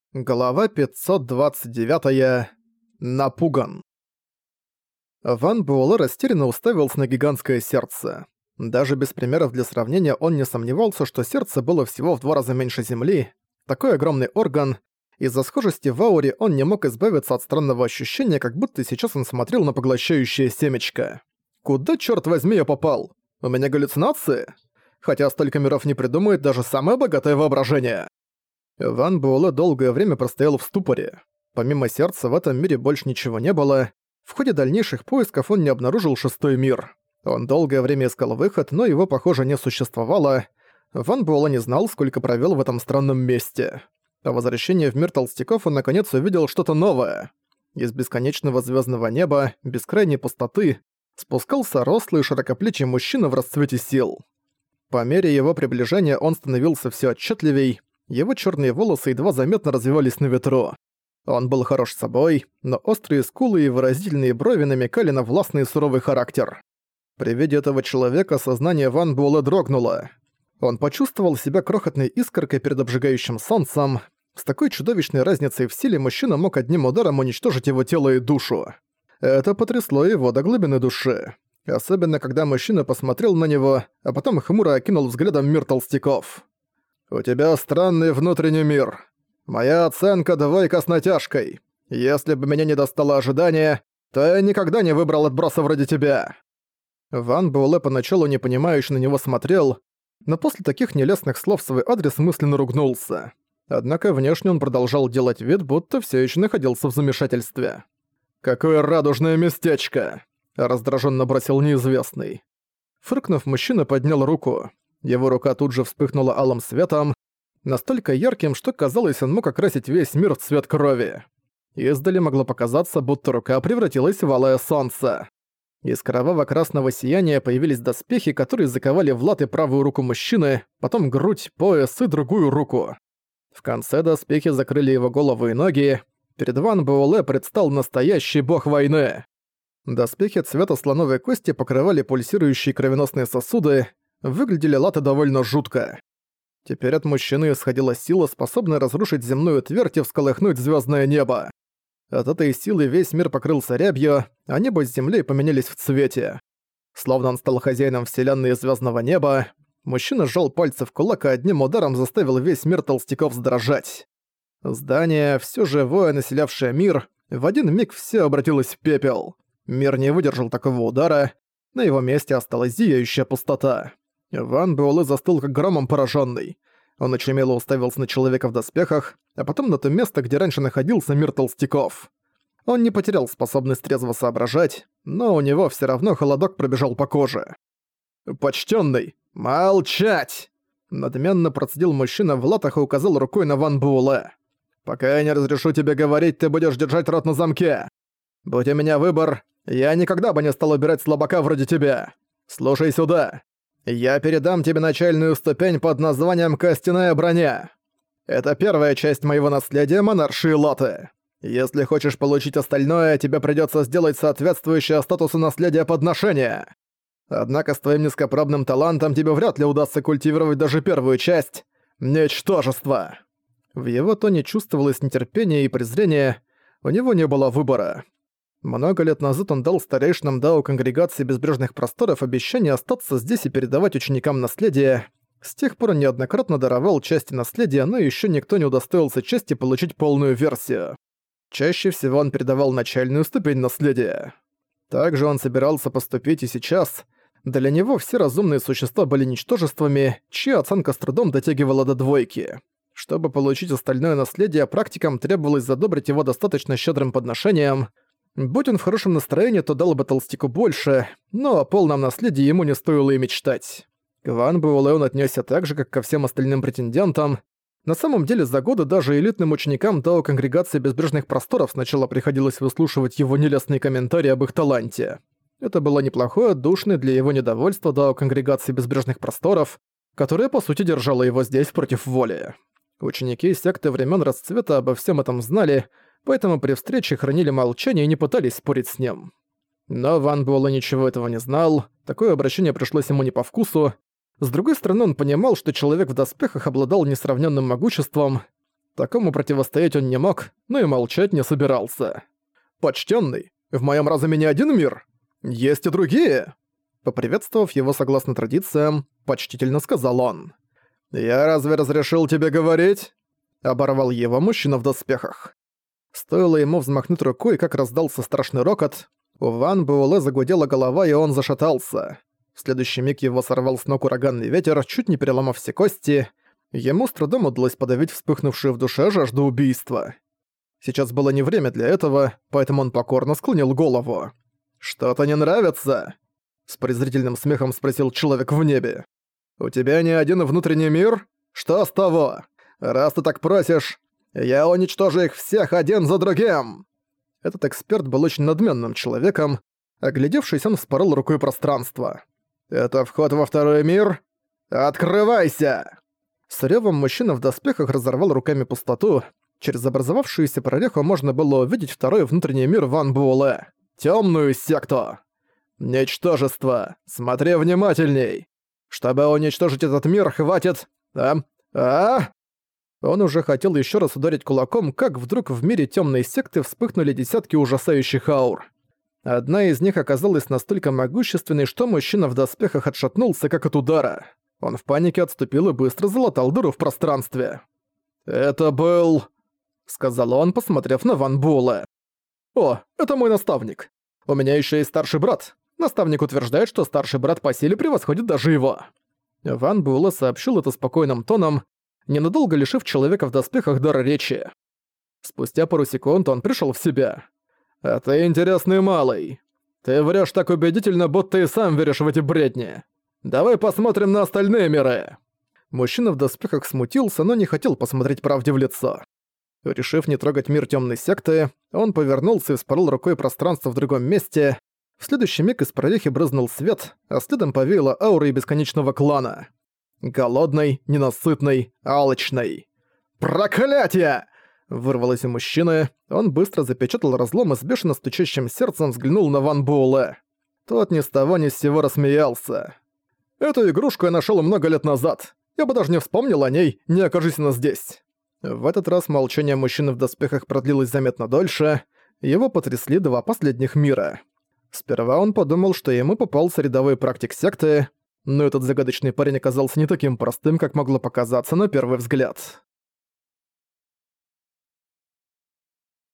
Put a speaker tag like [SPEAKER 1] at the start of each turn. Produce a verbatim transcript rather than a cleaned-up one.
[SPEAKER 1] Глава пятьсот двадцать девять. Напуган. Ван Буэлэ растерянно уставился на гигантское сердце. Даже без примеров для сравнения он не сомневался, что сердце было всего в два раза меньше Земли. Такой огромный орган. Из-за схожести в ауре он не мог избавиться от странного ощущения, как будто сейчас он смотрел на поглощающее семечко. Куда, чёрт возьми, я попал? У меня галлюцинации? Хотя столько миров не придумает даже самое богатое воображение. Ван Буэлэ долгое время простоял в ступоре. Помимо сердца в этом мире больше ничего не было. В ходе дальнейших поисков он не обнаружил шестой мир. Он долгое время искал выход, но его, похоже, не существовало. Ван Буэлэ не знал, сколько провёл в этом странном месте. По возвращении в мир толстяков он наконец увидел что-то новое. Из бесконечного звёздного неба, бескрайней пустоты, спускался рослый широкоплечий мужчина в расцвете сил. По мере его приближения он становился всё отчетливей. Его чёрные волосы едва заметно развивались на ветру. Он был хорош собой, но острые скулы и выразительные брови намекали на властный и суровый характер. При виде этого человека сознание Ван Буэлэ дрогнуло. Он почувствовал себя крохотной искоркой перед обжигающим солнцем. С такой чудовищной разницей в силе мужчина мог одним ударом уничтожить его тело и душу. Это потрясло его до глубины души. Особенно, когда мужчина посмотрел на него, а потом хмуро окинул взглядом мир толстяков. «У тебя странный внутренний мир. Моя оценка — двойка с натяжкой. Если бы меня не достало ожидание, то я никогда не выбрал отброса вроде тебя». Ван Буэлэ поначалу непонимающе на него смотрел, но после таких нелестных слов в свой адрес мысленно ругнулся. Однако внешне он продолжал делать вид, будто всё ещё находился в замешательстве. «Какое радужное местечко!» — раздражённо бросил неизвестный. Фыркнув, мужчина поднял руку. Его рука тут же вспыхнула алым светом, настолько ярким, что казалось, он мог окрасить весь мир в цвет крови. Издали могло показаться, будто рука превратилась в алое солнце. Из кроваво-красного сияния появились доспехи, которые заковали в латы правую руку мужчины, потом грудь, пояс и другую руку. В конце доспехи закрыли его голову и ноги. Перед Ван Буэлэ предстал настоящий бог войны. Доспехи цвета слоновой кости покрывали пульсирующие кровеносные сосуды. Выглядели латы довольно жутко. Теперь от мужчины исходила сила, способная разрушить земную твердь и всколыхнуть звездное небо. От этой силы весь мир покрылся рябью, а небо с землей поменялись в цвете. Словно он стал хозяином вселенной и звездного неба, мужчина сжал пальцы в кулак и одним ударом заставил весь мир толстяков задрожать. Здание, все живое, населявшее мир, в один миг все обратилось в пепел. Мир не выдержал такого удара, на его месте осталась зияющая пустота. Ван Буэлэ застыл как громом поражённый. Он очумело уставился на человека в доспехах, а потом на то место, где раньше находился мир толстяков. Он не потерял способность трезво соображать, но у него всё равно холодок пробежал по коже. «Почтённый, молчать!» Надменно процедил мужчина в латах и указал рукой на Ван Буэлэ. «Пока я не разрешу тебе говорить, ты будешь держать рот на замке. Будь у меня выбор, я никогда бы не стал убирать слабака вроде тебя. Слушай сюда. Я передам тебе начальную ступень под названием «Костяная броня». Это первая часть моего наследия монарши Лоты. Если хочешь получить остальное, тебе придётся сделать соответствующее статусу наследия подношения. Однако с твоим низкопробным талантом тебе вряд ли удастся культивировать даже первую часть — ничтожество. В его тоне чувствовалось нетерпение и презрение, у него не было выбора. Много лет назад он дал старейшинам Дао Конгрегации Безбрежных Просторов обещание остаться здесь и передавать ученикам наследие. С тех пор он неоднократно даровал части наследия, но ещё никто не удостоился чести получить полную версию. Чаще всего он передавал начальную ступень наследия. Также он собирался поступить и сейчас. Для него все разумные существа были ничтожествами, чья оценка с трудом дотягивала до двойки. Чтобы получить остальное наследие, практикам требовалось задобрить его достаточно щедрым подношением. Будь он в хорошем настроении, то дал бы толстяку больше, но о полном наследии ему не стоило и мечтать. К Ван Буэлэ он отнесся так же, как ко всем остальным претендентам. На самом деле, за годы даже элитным ученикам Дао Конгрегации Безбрежных Просторов сначала приходилось выслушивать его нелестные комментарии об их таланте. Это было неплохое отдушное для его недовольства Дао Конгрегации Безбрежных Просторов, которая, по сути, держала его здесь против воли. Ученики секты времен расцвета обо всем этом знали, поэтому при встрече хранили молчание и не пытались спорить с ним. Но Ван Буэлэ ничего этого не знал, такое обращение пришлось ему не по вкусу. С другой стороны, он понимал, что человек в доспехах обладал несравненным могуществом. Такому противостоять он не мог, но и молчать не собирался. «Почтенный, в моем разуме не один мир. Есть и другие!» Поприветствовав его согласно традициям, почтительно сказал он. «Я разве разрешил тебе говорить?» Оборвал его мужчина в доспехах. Стоило ему взмахнуть рукой, как раздался страшный рокот. У Ван Буэлэ загудела голова, и он зашатался. В следующий миг его сорвал с ног ураганный ветер, чуть не переломав все кости. Ему с трудом удалось подавить вспыхнувшую в душе жажду убийства. Сейчас было не время для этого, поэтому он покорно склонил голову. «Что-то не нравится?» С презрительным смехом спросил человек в небе. «У тебя не один внутренний мир? Что с того? Раз ты так просишь, я уничтожу их всех один за другим!» Этот эксперт был очень надменным человеком. Оглядевшись, он вспорол рукой пространство. «Это вход во второй мир? Открывайся!» С рёвом мужчина в доспехах разорвал руками пустоту. Через образовавшуюся прореху можно было увидеть второй внутренний мир Ван Буэлэ. Тёмную секту. «Ничтожество! Смотри внимательней! Чтобы уничтожить этот мир, хватит... А? А?» Он уже хотел ещё раз ударить кулаком, как вдруг в мире тёмной секты вспыхнули десятки ужасающих аур. Одна из них оказалась настолько могущественной, что мужчина в доспехах отшатнулся, как от удара. Он в панике отступил и быстро залатал дыру в пространстве. «Это был...» — сказал он, посмотрев на Ван Буэлэ. «О, это мой наставник. У меня ещё есть старший брат. Наставник утверждает, что старший брат по силе превосходит даже его». Ван Буэлэ сообщил это спокойным тоном, ненадолго лишив человека в доспехах дара речи. Спустя пару секунд он пришёл в себя. «А ты интересный малый. Ты врёшь так убедительно, будто и сам веришь в эти бредни. Давай посмотрим на остальные миры». Мужчина в доспехах смутился, но не хотел посмотреть правде в лицо. Решив не трогать мир тёмной секты, он повернулся и вспорол рукой пространство в другом месте. В следующий миг из прорехи брызнул свет, а следом повеяло аурой бесконечного клана. Голодный, ненасытный, алчный. «Проклятие!» Вырвалось у мужчины. Он быстро запечатал разлом и с бешено стучащим сердцем взглянул на Ван Буэлэ. Тот ни с того ни с сего рассмеялся. «Эту игрушку я нашёл много лет назад. Я бы даже не вспомнил о ней, не окажись она здесь». В этот раз молчание мужчины в доспехах продлилось заметно дольше. Его потрясли два последних мира. Сперва он подумал, что ему попался рядовой практик секты, но этот загадочный парень оказался не таким простым, как могло показаться на первый взгляд.